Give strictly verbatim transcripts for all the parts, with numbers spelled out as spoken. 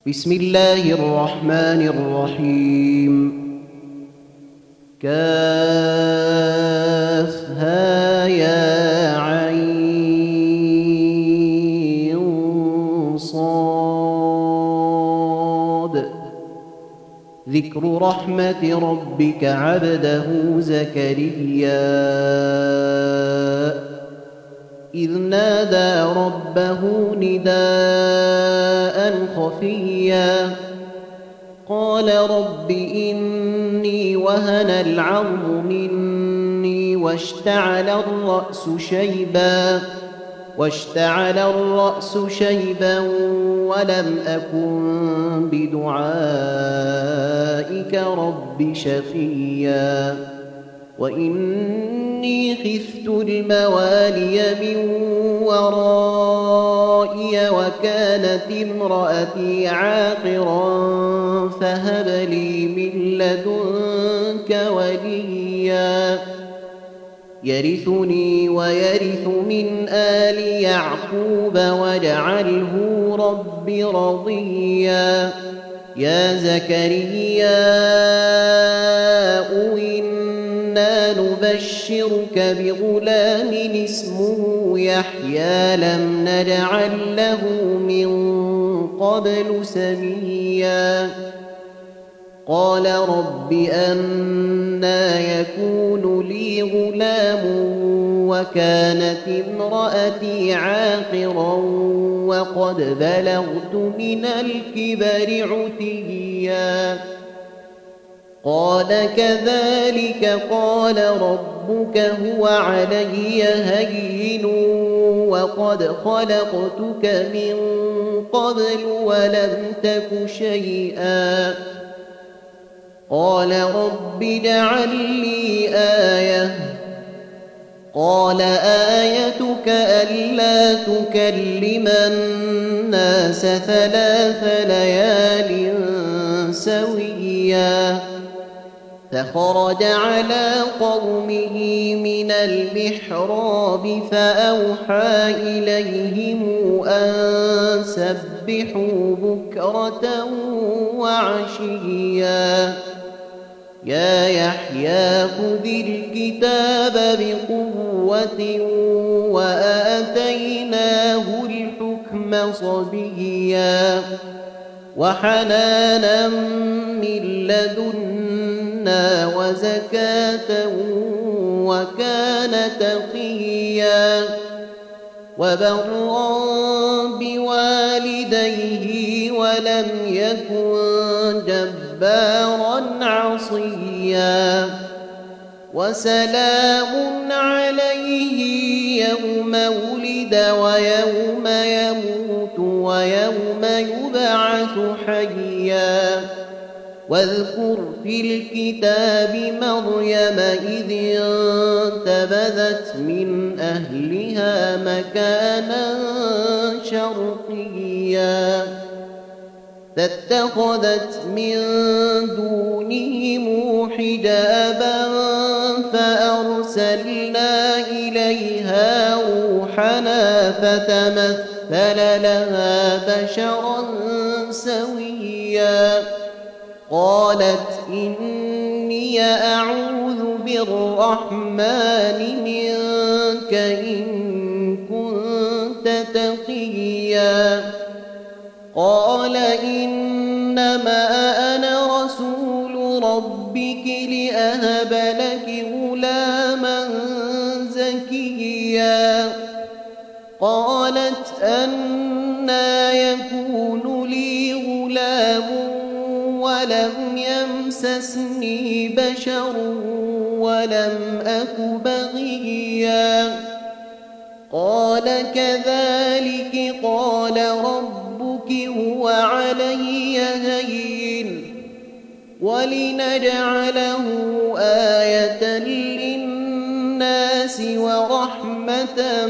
بسم الله الرحمن الرحيم. كافها يا عين صاد. ذكر رحمة ربك عبده زكريا إذ نادى ربه نداء خفيا قال رب إني وهن العظم مني واشتعل الرأس شيبا واشتعل الرأس شيبا ولم أكن بدعائك رب شقيا وإني خفت الموالي من ورائي وكانت امرأتي عاقرا فهب لي من لدنك وليا يرثني ويرث من آل يعقوب واجعله رب رضيا يا زكريا إنا نبشرك بغلام اسمه يحيى لم نجعل له من قبل سميا قال رب أنى يكون لي غلام وكانت امرأتي عاقرا وقد بلغت من الكبر عتيا قال كذلك قال ربك هو علي هين وقد خلقتك من قبل ولم تك شيئا قال رب اجعل لي آية قال آيتك ألا تكلم الناس ثلاث ليال سويا فخرج على قومه من المحراب فأوحى إليهم أن سبحوا بكرة وعشيا يا يحيى خذ الكتاب بقوة وآتيناه الحكم صبيا وحنانا من لدنا وزكاة وكان تقيا وبرا بوالديه ولم يكن جبارا عصيا وسلام عليه يوم ولد ويوم يموت ويوم يبعث حيا واذكر في الكتاب مريم إذ انتبذت من أهلها مكانا شرقيا فاتخذت من دونهم حجابا فأرسلنا إليها روحنا فتمثل لها بشرا سويا قالت إني أعوذ بالرحمن منك إن كنت تقيا قال إنما أنا رسول ربك لأهب لك غلاما زكيا قالت أنى يكون لي غلام ولم يمسسني بشر ولم أك بغيا قال كذلك قال ربك هو علي هين ولنجعله آية للناس ورحمة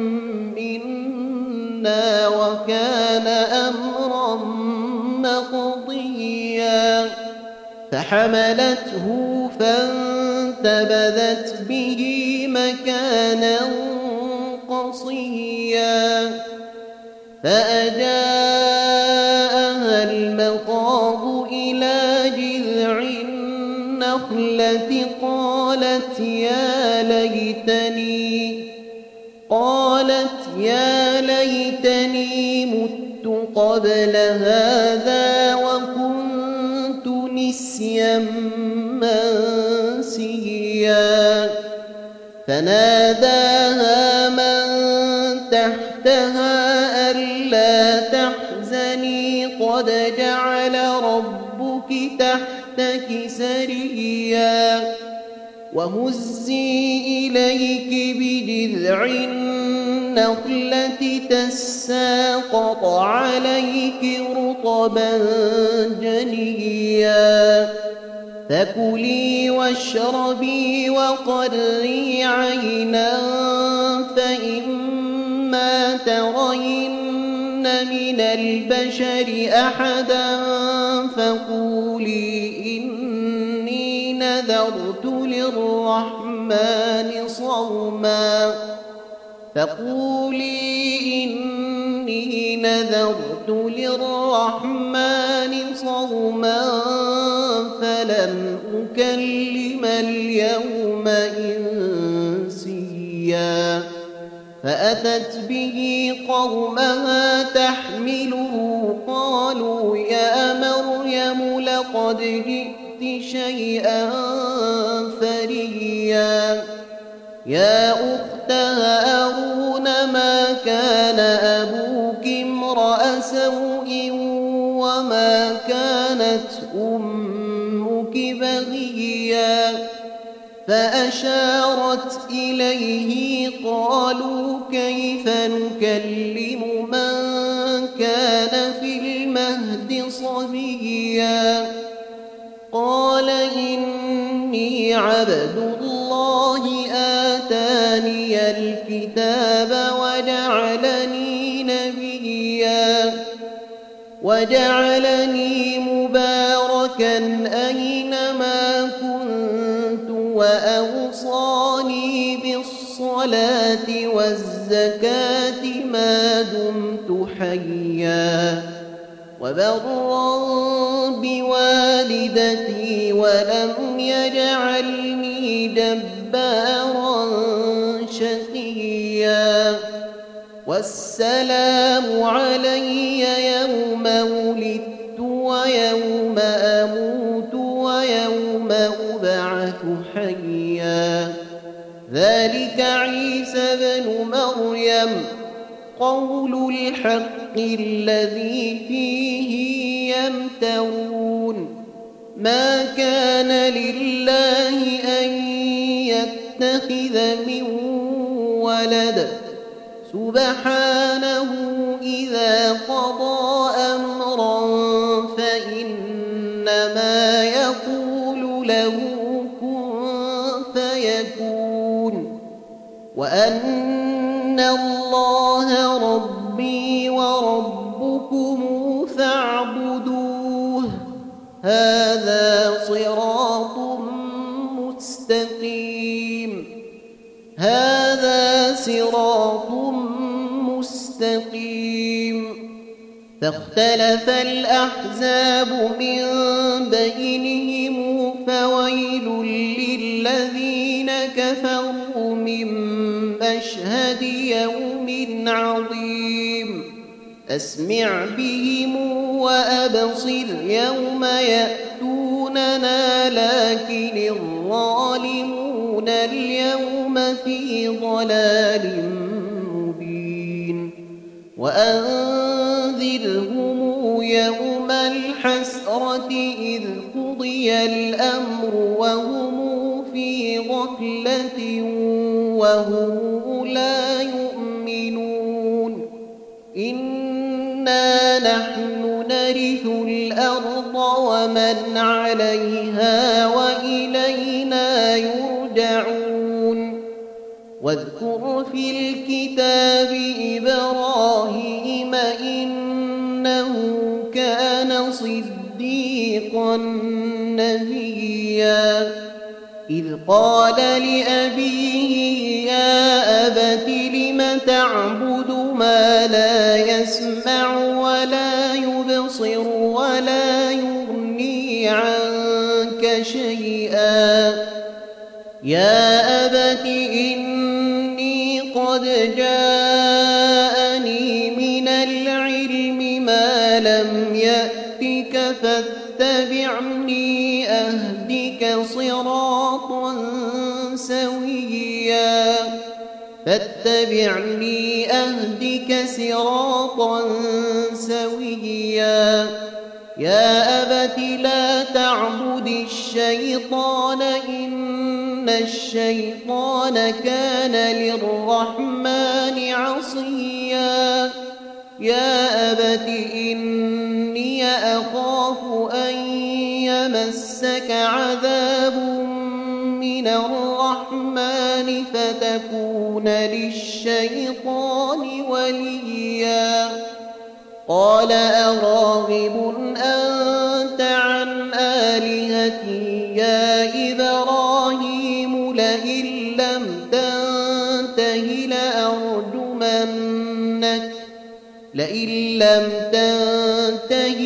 منا وكان أمرا مقضيا فحملته فانتبذت به مكانا قصيا فأجاءها المخاض إلى جذع النخلة قالت يا ليتني قالت يا ليتني مت قبل هذا وكنت نسيا منسيا فناداها من تحتها ألا تحزني قد جعل ربك تحتك سريا وهزي إليك بجذع النخلة تساقط عليك رطبا جنيا فكلي واشربي وقري عينا فإما ترين من البشر أحدا فقولي إني نذرت للرحمن صوما فقولي إني نذرت للرحمن صوما فلن أكلم اليوم إنسيا فأتت به قومها تحمله قالوا يا مريم لقد جئت شيئا فريا يا أخت هارون ما كان أبوك امرأ سوء وما كانت أمك بغيا فأشارت إليه قالوا كيف نكلم من كان في المهد صبيا قال إني عبد الله آتاني الكتاب وجعلني نبيا وجعلني مباركا أينما كنت وأوصاني بالصلاة والزكاة ما دمت حيا وبرا بوالدتي ولم يجعلني جبارا شقيا والسلام علي يوم ولدت ويوم أموت ويوم أبعث حيا ذلك عيسى بن مريم قول الحق الذي فيه يمترون ما كان لله أن يتخذ من ولد سبحانه إذا قضى أمرا فإنما يقول له كن فيكون وأن الله ربي وربكم فاعبدوه هذا صراط مستقيم هذا صراط مستقيم فاختلف الأحزاب من بينهم فويل للذين كفروا من مشهد يوم عظيم أسمع بهم وأبصر يوم يأتوننا لكن الظالمون اليوم في ضلال مبين وأنذرهم يوم الحسرة إذ قضي الأمر وهم في غفلة وهم لا يؤمنون إنا نحن نرث الأرض ومن عليها وإلينا يرجعون واذكر في الكتاب إبراهيم إنه كان صديقا نبيا إذ قال لأبيه يا أبت لم تعبد ما لا يسمع ولا يبصر ولا ولا يغني عنك شيئا. يا أبت إني قد جاءني من العلم ما لم يأتك فاتبعني أهدك صراطا سويا فاتبعني أهدك صراطا سويا. يا أبت لا تعبد الشيطان إن الشيطان كان للرحمن عصيا. يا أبت إني أخاف أن يمسك عذاب من الرحمن فتكون للشيطان وليا. قال أراغب أنت عن آلهتي يا إبراهيم لئن لم تنته لأرجمنك لئن لم تنته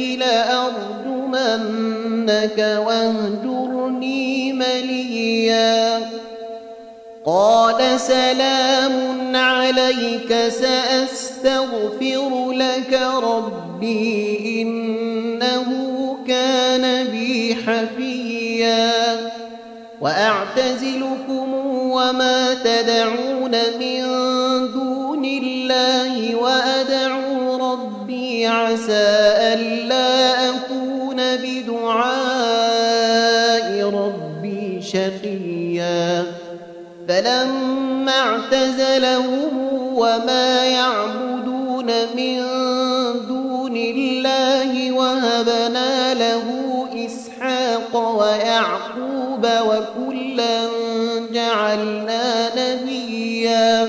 لأرجمنك واهجرني مليا. قال سلام عليك سأستغفر لك ربي إنه كان بي حفيا. وأعتزلكم وما تدعون من دون الله وأدعو ربي عسى ألا أكون بدعاء ربي شقيا. فلما اعتزلهم وما يعبدون من دون الله وهبنا له إسحاق ويعقوب وكلا جعلنا نبيا.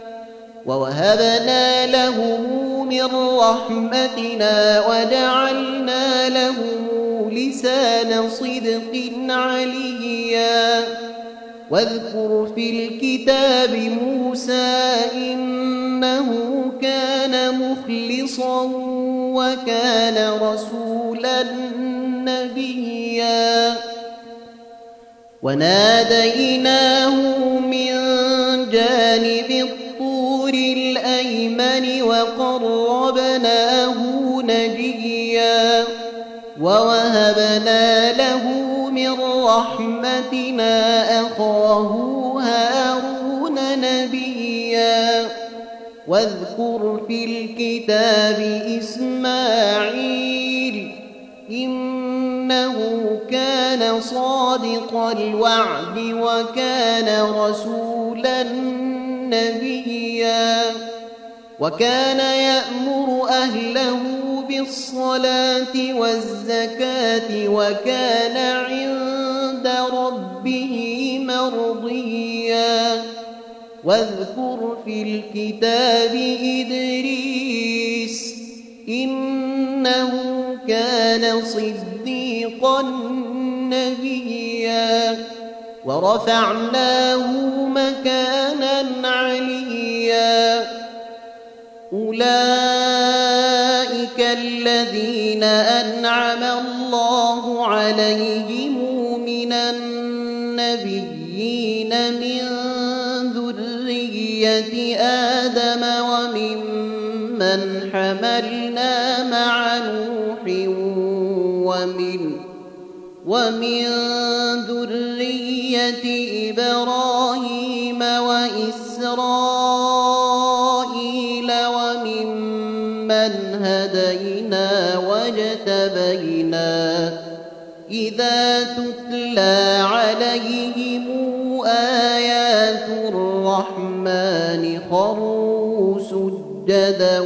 ووهبنا لهم من رحمتنا وجعلنا لهم لسان صدق عليا. واذكر في الكتاب موسى إنه كان مخلصا وكان رسولا نبيا. وناديناه من جانب الطور الأيمن وقربناه نجيا. ووهبنا له من رحمتنا أخاه هارون نبيا. واذكر في الكتاب إسماعيل إنه كان صادق الوعد وكان رسولا نبيا. وكان يأمر أهله بالصلاة والزكاة وكان عند ربه مرضيا. واذكر في الكتاب إدريس إنه كان صديقا نبيا. ورفعناه مكانا عليا. أولئك الذين أنعم الله عليهم من النبيين من ذرية آدم وممن حملنا مع نوح ومن ومن ذرية إبراهيم وإسرائيل وممن هدينا واجتبينا. إذا تتلى عليهم آيات الرحمن خروا سجدا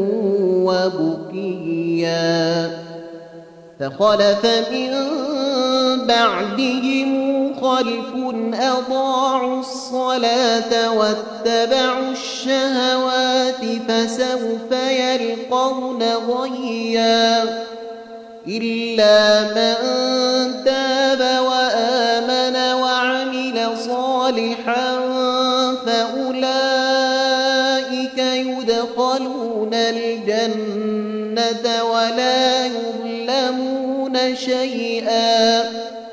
وبكيا. فخلف من بعدهم خلف أضاعوا الصلاة واتبعوا الشهوات فسوف يلقون غيا. إلا من تاب وآمن وعمل صالحا فأولئك يدخلون الجنة ولا يظلمون يظلمون شيئا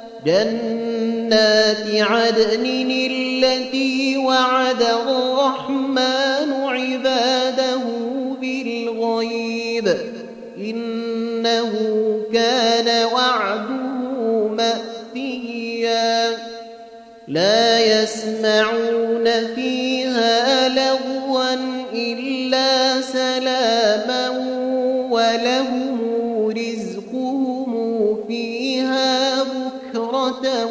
جنات عدن التي وعد الرحمن عباده بالغيب إنه كان وعده مأتيا لا يسمعون فيها لغوا إلا سلاما ولهم رزقهم فيها بكرة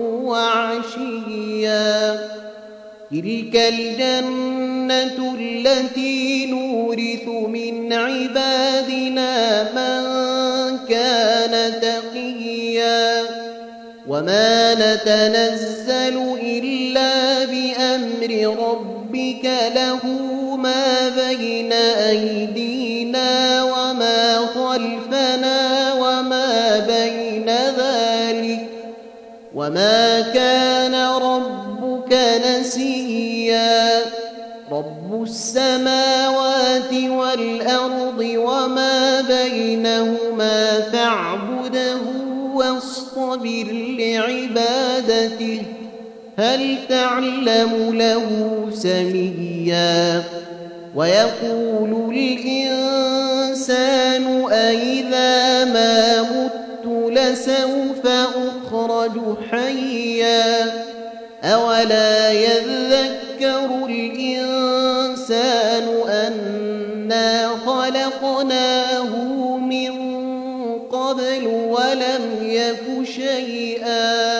وعشيا تلك الجنة التي نورث من عبادنا من كان تقيا وما نتنزل إلا بأمر ربك له ما بين أيدينا وما خلفنا وما بين ذلك وما كان ربك نسيا رب السماوات والأرض وما بينهما فاعبده واصطبر لعبادته هل تعلم له سميا ويقول الإنسان أإذا ما مت لسوف أخرج حيا أولا يذكر الإنسان أنا خلقناه من قبل ولم يك شيئا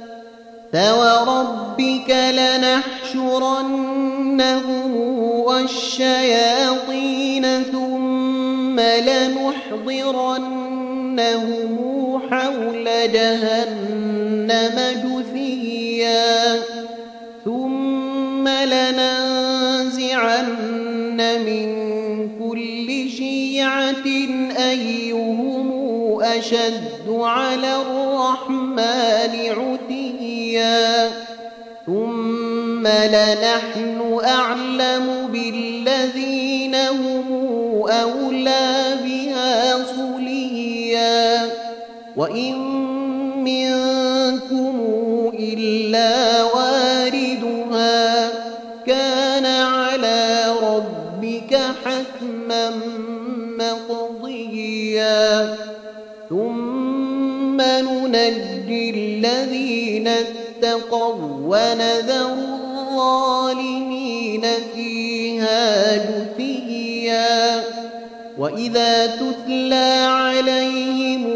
فوربك لنحشرنهم والشياطين ثم لنحضرنهم حول جهنم جثيا ثم لننزعن من كل شيعة أيهم أشد على الرحمن عتيا ثم لنحن أعلم بالذين هم أولى بها صليا وإن منكم إلا واردها كان على ربك حتما مقضيا ثم ننجي الذين اتقوا ونذر الظالمين فيها جثيا وإذا تتلى عليهم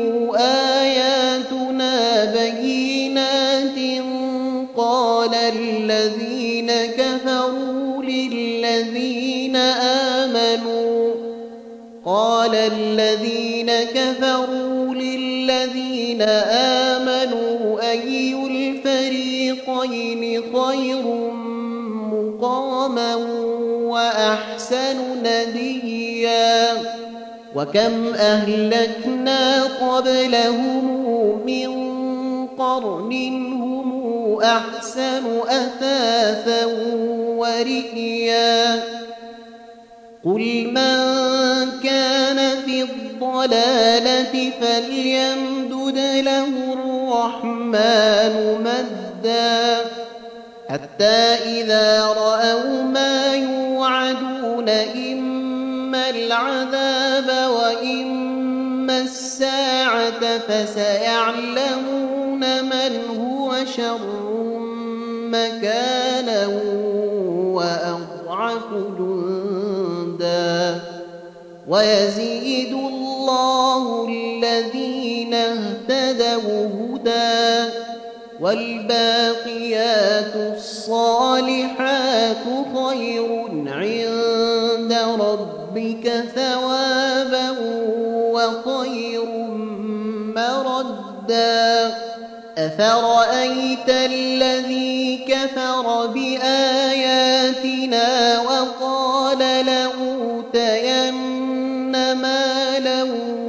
آياتنا بينات قال الذين كفروا للذين آمنوا قال الذين كفروا للذين آمنوا أي الفريقين خير مقاما وأحسن نديا وكم أهلكنا قبلهم من قرن هم أحسن أثاثا ورئيا قل من كان في الضلالة فليمدد له الرحمن مدا حتى إذا رأوا ما يوعدون إما العذاب وإما الساعة فسيعلمون من هو شر مكانا وأضعف جندا ويزيد الله الذين اهتدوا هدى والباقيات الصالحات خير عند ربك ثوابا وخير مردا أفرأيت الذي كفر بآياتنا وقال لأوتين مالا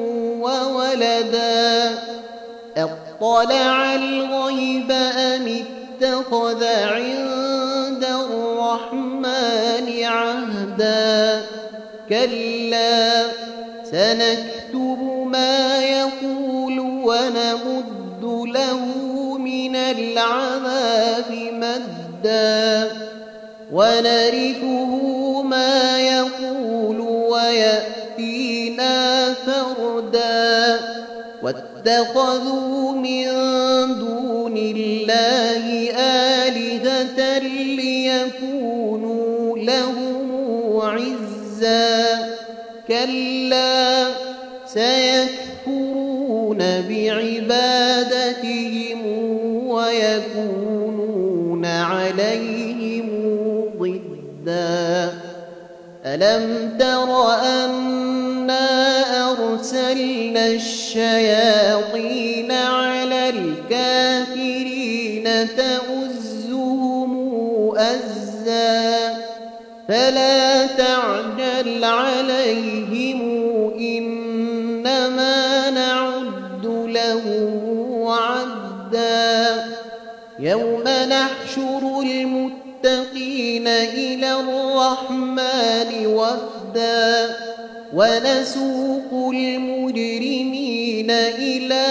وولدا اطلع الغيب أم اتخذ عند الرحمن عهدا كلا سنكتب ما يقول ونمد له من العذاب مدا ونرثه ما يقول ويأتينا فردا واتخذوا من دون الله آلهة ليكونوا لهم عزا كلا سيكفرون بعبادتهم ويكونون عليهم ضدا ألم تر أنا أرسلنا الشياطين على الكافرين تؤزهم أزا فلا تعجل عليهم إنما نعد لهم عدا يوم نحشر المتقين إلى الرحمن وفدا ونسوق المجرمين إلى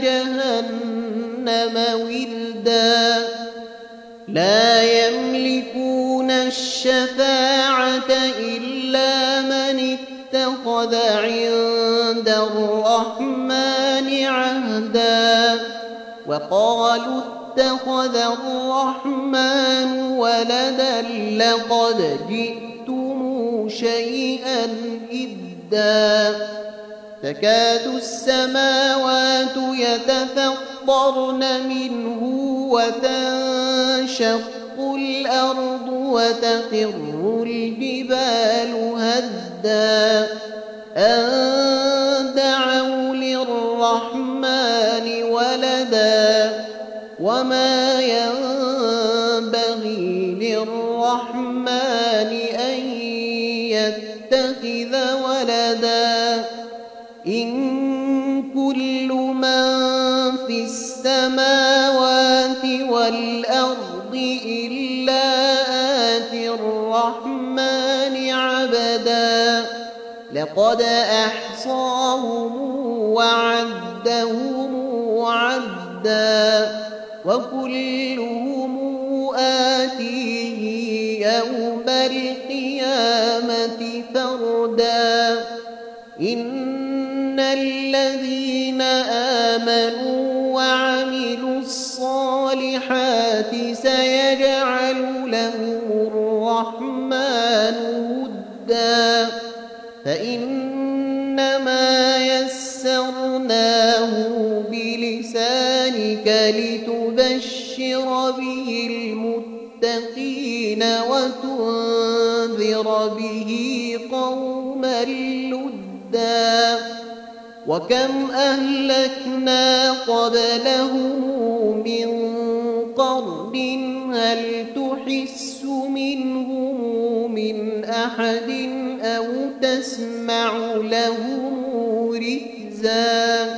جهنم وردا لا يملكون الشفاعة إلا من اتخذ عند الرحمن عهدا وقالوا اتخذ الرحمن ولدا لقد جئتم شيئا إدا تكاد السماوات يتفطرن منه وتنشق الأرض وتخر الجبال هدا أن دعوا للرحمن ولدا وما ينبغي للرحمن أن يتخذ ولدا إن كل من في السماوات والأرض إلا آتي الرحمن عبدا لقد أحصاهم وعدهم عدا وكلهم آتيه يوم القيامة فردا إن الذين آمنوا وعملوا الصالحات سيجعل لهم الرحمن ودا فإنما يسرناه بلسانك لتبشر به المتقين وتنذر به قوما لدا وكم أهلكنا قبلهم من قرن هل تحس منهم من أحد أو تسمع لهم ركزا